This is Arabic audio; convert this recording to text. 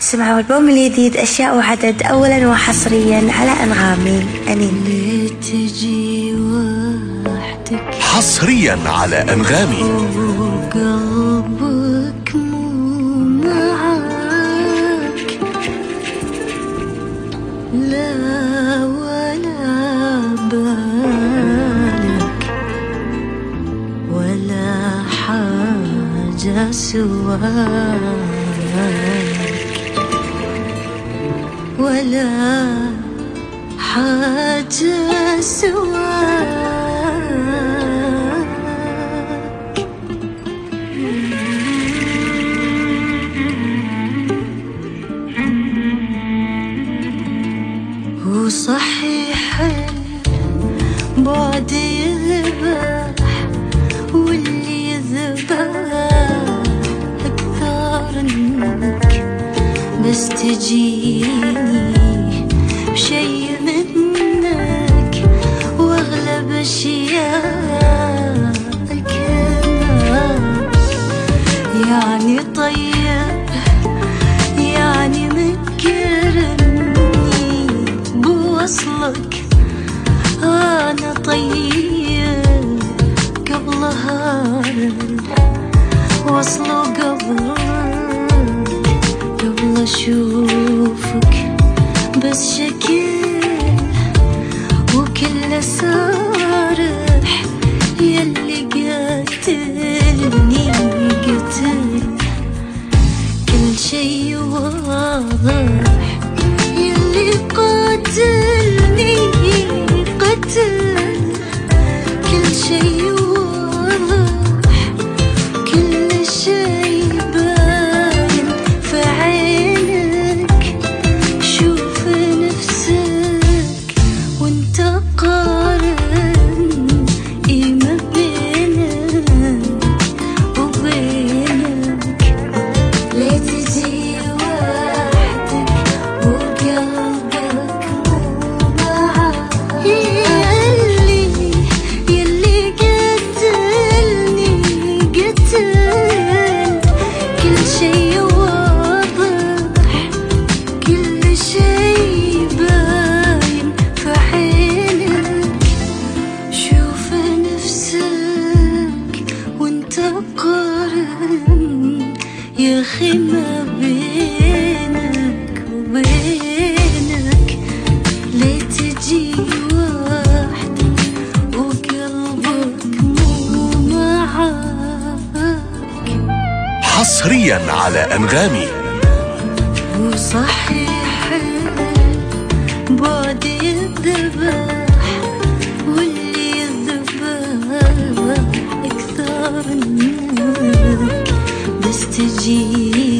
سمعوا البوم الجديد أشياء وعدد أولا وحصريا على أنغامي أني تجي وحدك حصريا على أنغامي وقلبك مو معاك لا ولا بالك ولا حاجة سواك ولا حاجة سواك وصحيح بعد يذبح واللي يذبح أكثر منك بس تجيني بشي منك واغلب اشياءك يعني طيب يعني مكرمني بوصلك انا طيب قبل وصله قبل اشوفك بس شكل وكل صارح يلي قتلني قتل كل شي واضح يلي قاتلني قتل كل شي واضح كل شي باين في عينك شوف نفسك وانت قارن ايه ما بينك وبينك ليه تجي وحدك وقلبك مو معاك يلي قتلني قتل كل شي واضح كل شي باين في عينك شوف نفسك وانت قارن يا اخي ما بينك وبينك ليه تجي وحدك وقلبك مو معاك حصريا على أنغامي. وصحيح بعد يذبح واللي يذبح أكثر منك بس تجي